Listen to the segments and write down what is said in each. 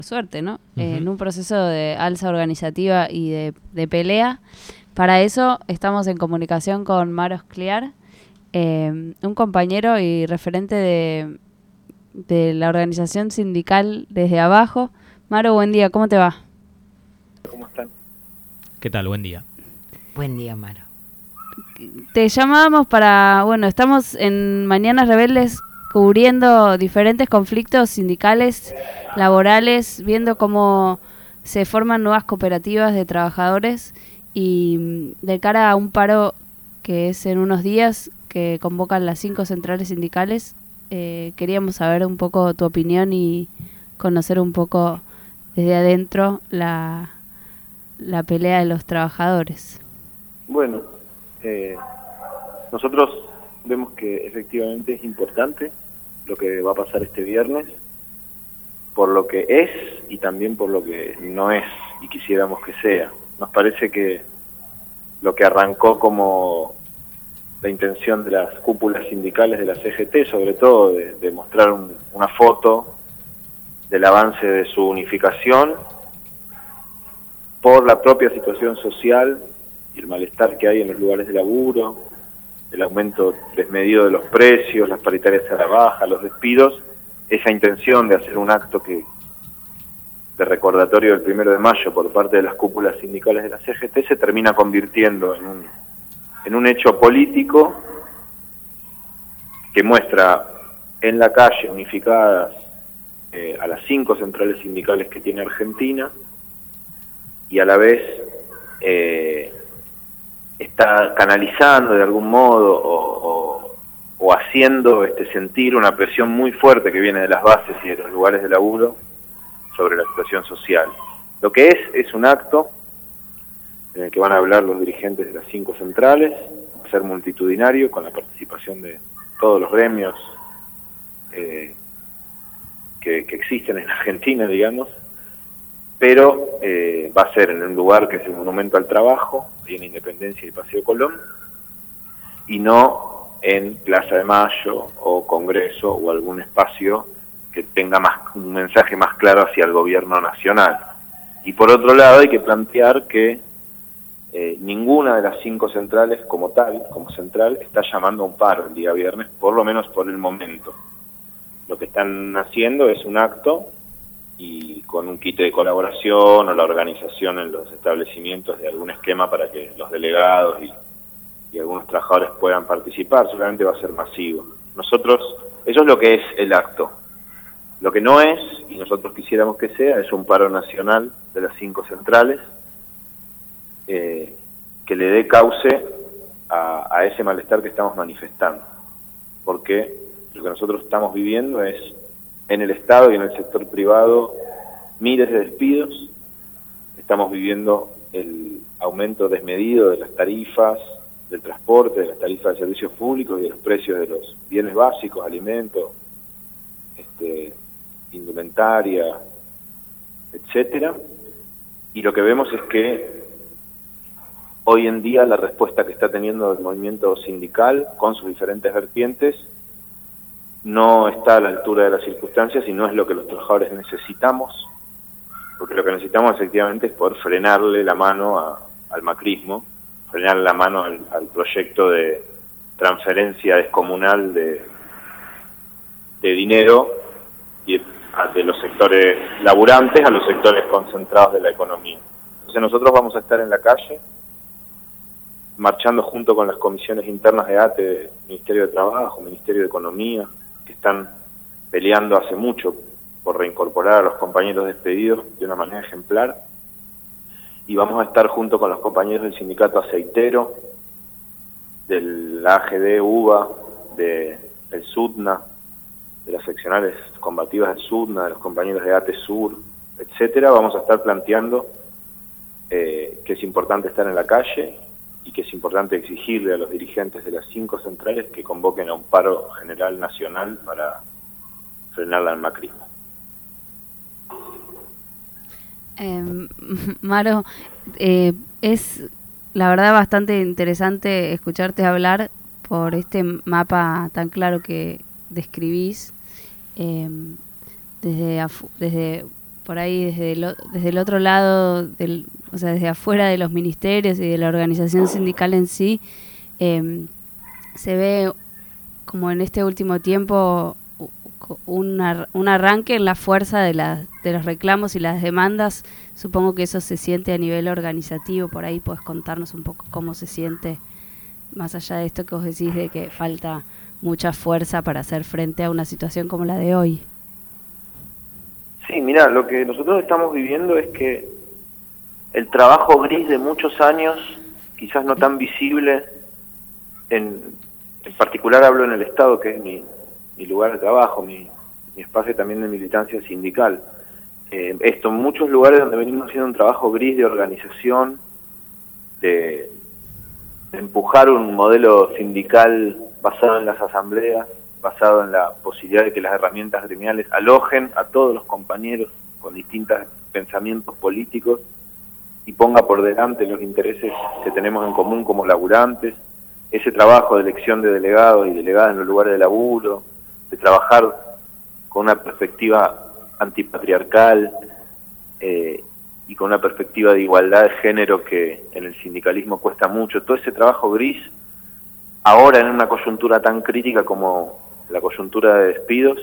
suerte, ¿no? En un proceso de alza organizativa y de pelea. Para eso estamos en comunicación con Maro Scliar, un compañero y referente de la organización sindical desde abajo. Maro, buen día, ¿cómo te va? ¿Cómo están? ¿Qué tal? Buen día. Buen día, Maro. Te llamábamos estamos en Mañanas Rebeldes cubriendo diferentes conflictos sindicales, laborales, viendo cómo se forman nuevas cooperativas de trabajadores y de cara a un paro que es en unos días que convocan las 5 centrales sindicales, queríamos saber un poco tu opinión y conocer un poco desde adentro la pelea de los trabajadores. Bueno, nosotros vemos que efectivamente es importante lo que va a pasar este viernes, por lo que es y también por lo que no es y quisiéramos que sea. Nos parece que lo que arrancó como la intención de las cúpulas sindicales de la CGT, sobre todo de mostrar una foto del avance de su unificación, por la propia situación social y el malestar que hay en los lugares de laburo, el aumento desmedido de los precios, las paritarias a la baja, los despidos, esa intención de hacer un acto de recordatorio del 1 de mayo por parte de las cúpulas sindicales de la CGT se termina convirtiendo en un hecho político que muestra en la calle unificadas a las 5 centrales sindicales que tiene Argentina, y a la vez está canalizando de algún modo o haciendo sentir una presión muy fuerte que viene de las bases y de los lugares de laburo sobre la situación social. Lo que es un acto en el que van a hablar los dirigentes de las 5 centrales, va a ser multitudinario con la participación de todos los gremios que existen en Argentina, digamos, pero va a ser en un lugar que es el Monumento al Trabajo, ahí en Independencia y Paseo Colón, y no en Plaza de Mayo o Congreso o algún espacio que tenga un mensaje más claro hacia el gobierno nacional. Y por otro lado hay que plantear que ninguna de las 5 centrales como central, está llamando a un paro el día viernes, por lo menos por el momento. Lo que están haciendo es un acto y con un kit de colaboración o la organización en los establecimientos de algún esquema para que los delegados y algunos trabajadores puedan participar. Seguramente va a ser masivo. Eso es lo que es el acto. Lo que no es, y nosotros quisiéramos que sea, es un paro nacional de las 5 centrales que le dé cauce a ese malestar que estamos manifestando. Porque lo que nosotros estamos viviendo es, en el Estado y en el sector privado, miles de despidos. Estamos viviendo el aumento desmedido de las tarifas del transporte, de las tarifas de servicios públicos y de los precios de los bienes básicos, alimentos, indumentaria, etcétera. Y lo que vemos es que hoy en día la respuesta que está teniendo el movimiento sindical con sus diferentes vertientes no está a la altura de las circunstancias y no es lo que los trabajadores necesitamos, porque lo que necesitamos efectivamente es poder frenarle la mano al macrismo, frenarle la mano al proyecto de transferencia descomunal de dinero y de los sectores laburantes a los sectores concentrados de la economía. Entonces nosotros vamos a estar en la calle, marchando junto con las comisiones internas de ATE, Ministerio de Trabajo, Ministerio de Economía, que están peleando hace mucho por reincorporar a los compañeros despedidos de una manera ejemplar, y vamos a estar junto con los compañeros del sindicato aceitero, del AGD, UBA, del SUTNA, de las seccionales combativas del SUTNA, de los compañeros de ATE Sur, etcétera. Vamos a estar planteando que es importante estar en la calle y que es importante exigirle a los dirigentes de las 5 centrales que convoquen a un paro general nacional para frenar al macrismo. Maro, es la verdad bastante interesante escucharte hablar por este mapa tan claro que describís desde por ahí desde el otro lado, o sea, desde afuera de los ministerios y de la organización sindical en sí, se ve como en este último tiempo un arranque en la fuerza de los reclamos y las demandas. Supongo que eso se siente a nivel organizativo. Por ahí puedes contarnos un poco cómo se siente, más allá de esto que vos decís de que falta mucha fuerza para hacer frente a una situación como la de hoy. Sí, mira, lo que nosotros estamos viviendo es que el trabajo gris de muchos años, quizás no tan visible, en particular hablo en el Estado, que es mi lugar de trabajo, mi espacio también de militancia sindical. En muchos lugares donde venimos haciendo un trabajo gris de organización, de empujar un modelo sindical basado en las asambleas, basado en la posibilidad de que las herramientas gremiales alojen a todos los compañeros con distintos pensamientos políticos y ponga por delante los intereses que tenemos en común como laburantes, ese trabajo de elección de delegados y delegadas en los lugares de laburo, de trabajar con una perspectiva antipatriarcal y con una perspectiva de igualdad de género que en el sindicalismo cuesta mucho. Todo ese trabajo gris, ahora en una coyuntura tan crítica como la coyuntura de despidos,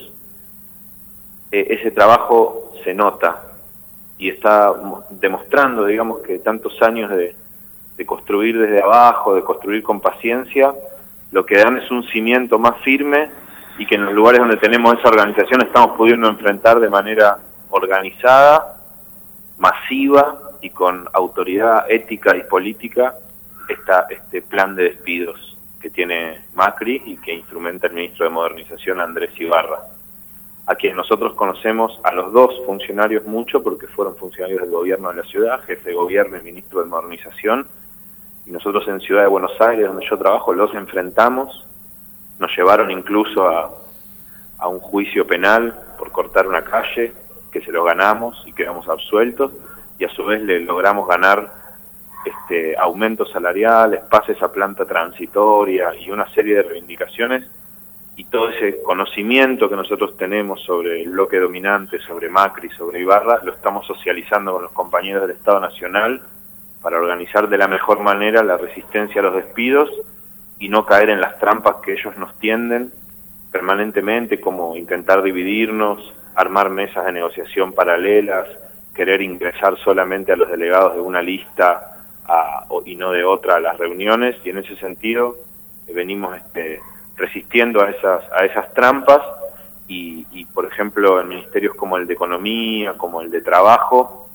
ese trabajo se nota y está demostrando, digamos, que tantos años de construir desde abajo, de construir con paciencia, lo que dan es un cimiento más firme y que en los lugares donde tenemos esa organización estamos pudiendo enfrentar de manera organizada, masiva y con autoridad ética y política este plan de despidos que tiene Macri y que instrumenta el ministro de Modernización Andrés Ibarra, a quien nosotros conocemos a los dos funcionarios mucho porque fueron funcionarios del gobierno de la ciudad, jefe de gobierno y ministro de Modernización, y nosotros en Ciudad de Buenos Aires, donde yo trabajo, los enfrentamos, nos llevaron incluso a un juicio penal por cortar una calle, que se lo ganamos y quedamos absueltos, y a su vez le logramos ganar aumentos salariales, pases a planta transitoria y una serie de reivindicaciones, y todo ese conocimiento que nosotros tenemos sobre el bloque dominante, sobre Macri, sobre Ibarra, lo estamos socializando con los compañeros del Estado Nacional para organizar de la mejor manera la resistencia a los despidos y no caer en las trampas que ellos nos tienden permanentemente, como intentar dividirnos, armar mesas de negociación paralelas, querer ingresar solamente a los delegados de una lista y no de otra a las reuniones, y en ese sentido venimos resistiendo a esas trampas y por ejemplo en ministerios como el de Economía, como el de Trabajo,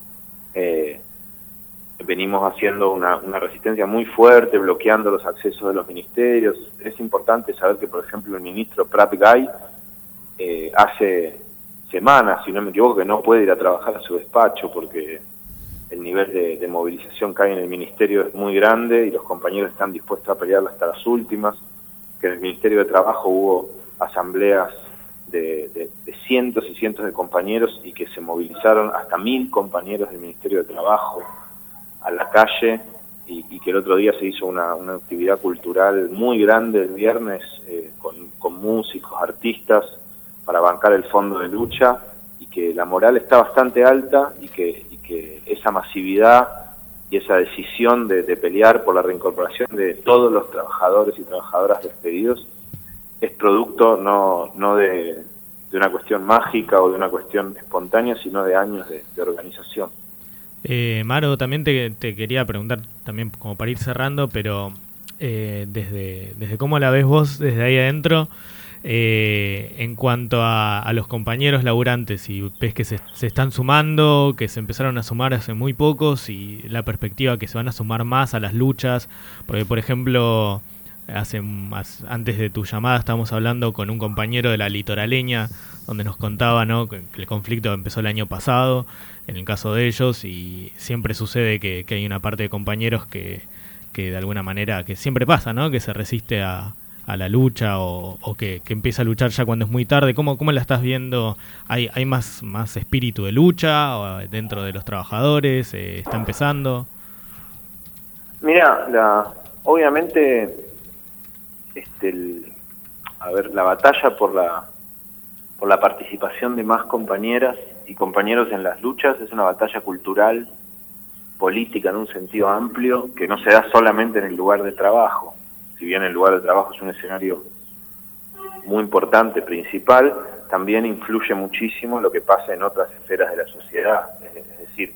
venimos haciendo una resistencia muy fuerte, bloqueando los accesos de los ministerios. Es importante saber que, por ejemplo, el ministro Prat Gai hace semanas, si no me equivoco, que no puede ir a trabajar a su despacho porque el nivel de movilización que hay en el ministerio es muy grande y los compañeros están dispuestos a pelear hasta las últimas, que en el Ministerio de Trabajo hubo asambleas de cientos y cientos de compañeros y que se movilizaron hasta 1000 compañeros del Ministerio de Trabajo a la calle y que el otro día se hizo una actividad cultural muy grande el viernes con músicos, artistas para bancar el fondo de lucha, y que la moral está bastante alta y que esa masividad y esa decisión de pelear por la reincorporación de todos los trabajadores y trabajadoras despedidos es producto no de una cuestión mágica o de una cuestión espontánea, sino de años de organización. Maro, también te quería preguntar, también como para ir cerrando, pero desde cómo la ves vos desde ahí adentro, en cuanto a los compañeros laburantes, y ves que se están sumando, que se empezaron a sumar hace muy pocos, y la perspectiva que se van a sumar más a las luchas, porque por ejemplo, antes de tu llamada estábamos hablando con un compañero de la litoraleña, donde nos contaba, ¿no?, que el conflicto empezó el año pasado, en el caso de ellos, y siempre sucede que hay una parte de compañeros que de alguna manera, que siempre pasa, ¿no?, que se resiste a la lucha o que empieza a luchar ya cuando es muy tarde. ¿Cómo la estás viendo? ¿Hay más espíritu de lucha dentro de los trabajadores? ¿Está empezando? Mira, obviamente la batalla por la participación de más compañeras y compañeros en las luchas es una batalla cultural, política en un sentido amplio, que no se da solamente en el lugar de trabajo. Si bien el lugar de trabajo es un escenario muy importante, principal, también influye muchísimo lo que pasa en otras esferas de la sociedad. Es decir,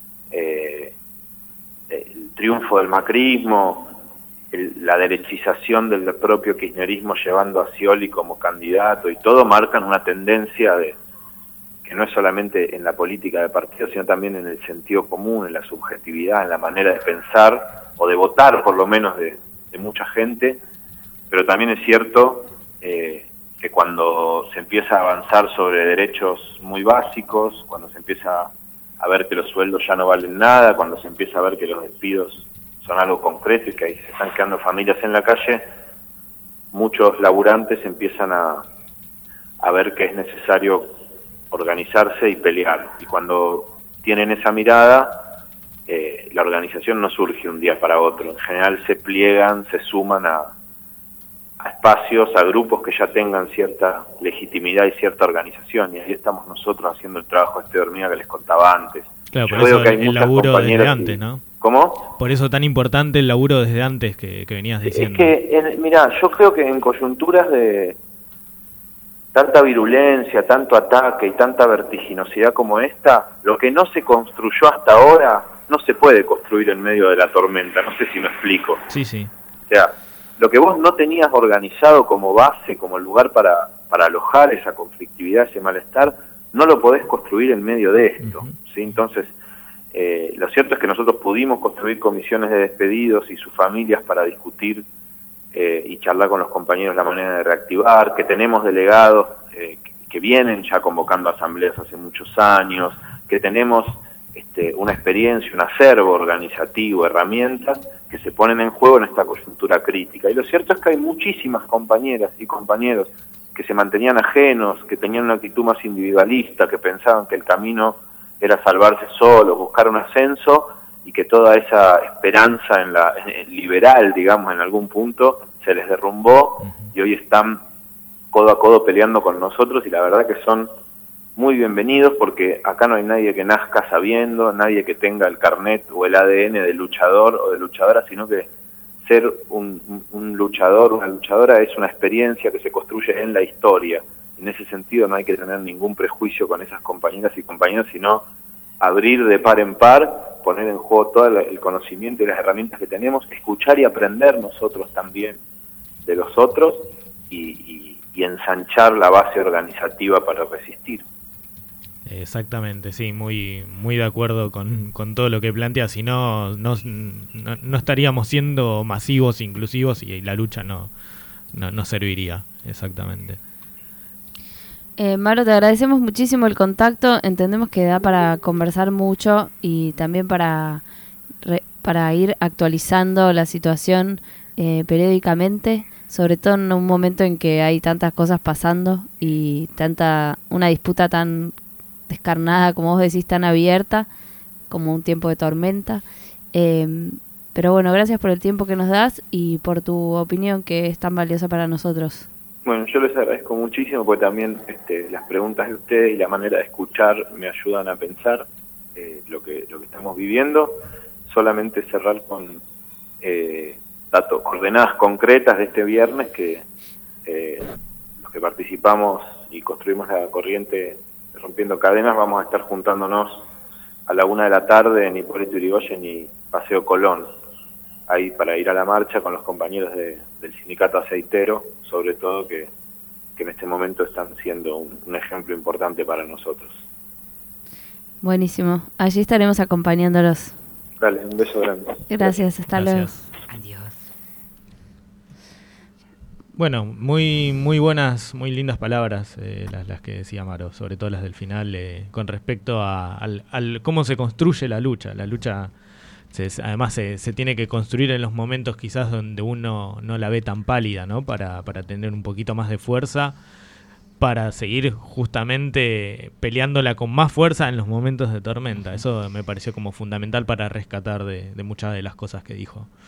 el triunfo del macrismo, la derechización del propio kirchnerismo llevando a Scioli como candidato, y todo marcan una tendencia que no es solamente en la política de partido, sino también en el sentido común, en la subjetividad, en la manera de pensar o de votar, por lo menos de mucha gente. Pero también es cierto que cuando se empieza a avanzar sobre derechos muy básicos, cuando se empieza a ver que los sueldos ya no valen nada, cuando se empieza a ver que los despidos son algo concreto y que ahí se están quedando familias en la calle, muchos laburantes empiezan a ver que es necesario organizarse y pelear. Y cuando tienen esa mirada, la organización no surge un día para otro. En general se pliegan, se suman a espacios, a grupos que ya tengan cierta legitimidad y cierta organización, y ahí estamos nosotros haciendo el trabajo de hormiga que les contaba antes. Claro, por eso el laburo desde antes, ¿no? ¿Cómo? Por eso tan importante el laburo desde antes que venías diciendo. Es que, mirá, yo creo que en coyunturas de tanta virulencia, tanto ataque y tanta vertiginosidad como esta, lo que no se construyó hasta ahora no se puede construir en medio de la tormenta. No sé si me explico. Sí, sí. O sea, lo que vos no tenías organizado como base, como lugar para alojar esa conflictividad, ese malestar, no lo podés construir en medio de esto. ¿Sí? Entonces, lo cierto es que nosotros pudimos construir comisiones de despedidos y sus familias para discutir y charlar con los compañeros la manera de reactivar, que tenemos delegados que vienen ya convocando asambleas hace muchos años, que tenemos una experiencia, un acervo organizativo, herramientas que se ponen en juego en esta coyuntura crítica. Y lo cierto es que hay muchísimas compañeras y compañeros que se mantenían ajenos, que tenían una actitud más individualista, que pensaban que el camino era salvarse solo, buscar un ascenso, y que toda esa esperanza en liberal, digamos, en algún punto, se les derrumbó, y hoy están codo a codo peleando con nosotros, y la verdad que son muy bienvenidos, porque acá no hay nadie que nazca sabiendo, nadie que tenga el carnet o el ADN de luchador o de luchadora, sino que ser un luchador, una luchadora es una experiencia que se construye en la historia. En ese sentido no hay que tener ningún prejuicio con esas compañeras y compañeros, sino abrir de par en par, poner en juego todo el conocimiento y las herramientas que tenemos, escuchar y aprender nosotros también de los otros, y ensanchar la base organizativa para resistir. Exactamente, sí, muy de acuerdo con todo lo que planteas. Si no estaríamos siendo masivos, inclusivos, y la lucha no serviría. Exactamente. Maro, te agradecemos muchísimo el contacto. Entendemos que da para conversar mucho y también para ir actualizando la situación periódicamente, sobre todo en un momento en que hay tantas cosas pasando y una disputa tan descarnada, como vos decís, tan abierta, como un tiempo de tormenta. Pero bueno, gracias por el tiempo que nos das y por tu opinión, que es tan valiosa para nosotros. Bueno, yo les agradezco muchísimo, porque también las preguntas de ustedes y la manera de escuchar me ayudan a pensar lo que estamos viviendo. Solamente cerrar con datos, coordenadas concretas de este viernes, que los que participamos y construimos la corriente Rompiendo Cadenas vamos a estar juntándonos a la 1:00 p.m. en Hipólito Yrigoyen y Paseo Colón, ahí para ir a la marcha con los compañeros del sindicato aceitero, sobre todo que en este momento están siendo un ejemplo importante para nosotros. Buenísimo, allí estaremos acompañándolos. Dale, un beso grande. Gracias, hasta luego. Adiós. Bueno, muy buenas, muy lindas palabras las que decía Maro, sobre todo las del final, con respecto al cómo se construye la lucha. La lucha además se tiene que construir en los momentos quizás donde uno no la ve tan pálida, ¿no? Para tener un poquito más de fuerza, para seguir justamente peleándola con más fuerza en los momentos de tormenta. Eso me pareció como fundamental para rescatar de muchas de las cosas que dijo.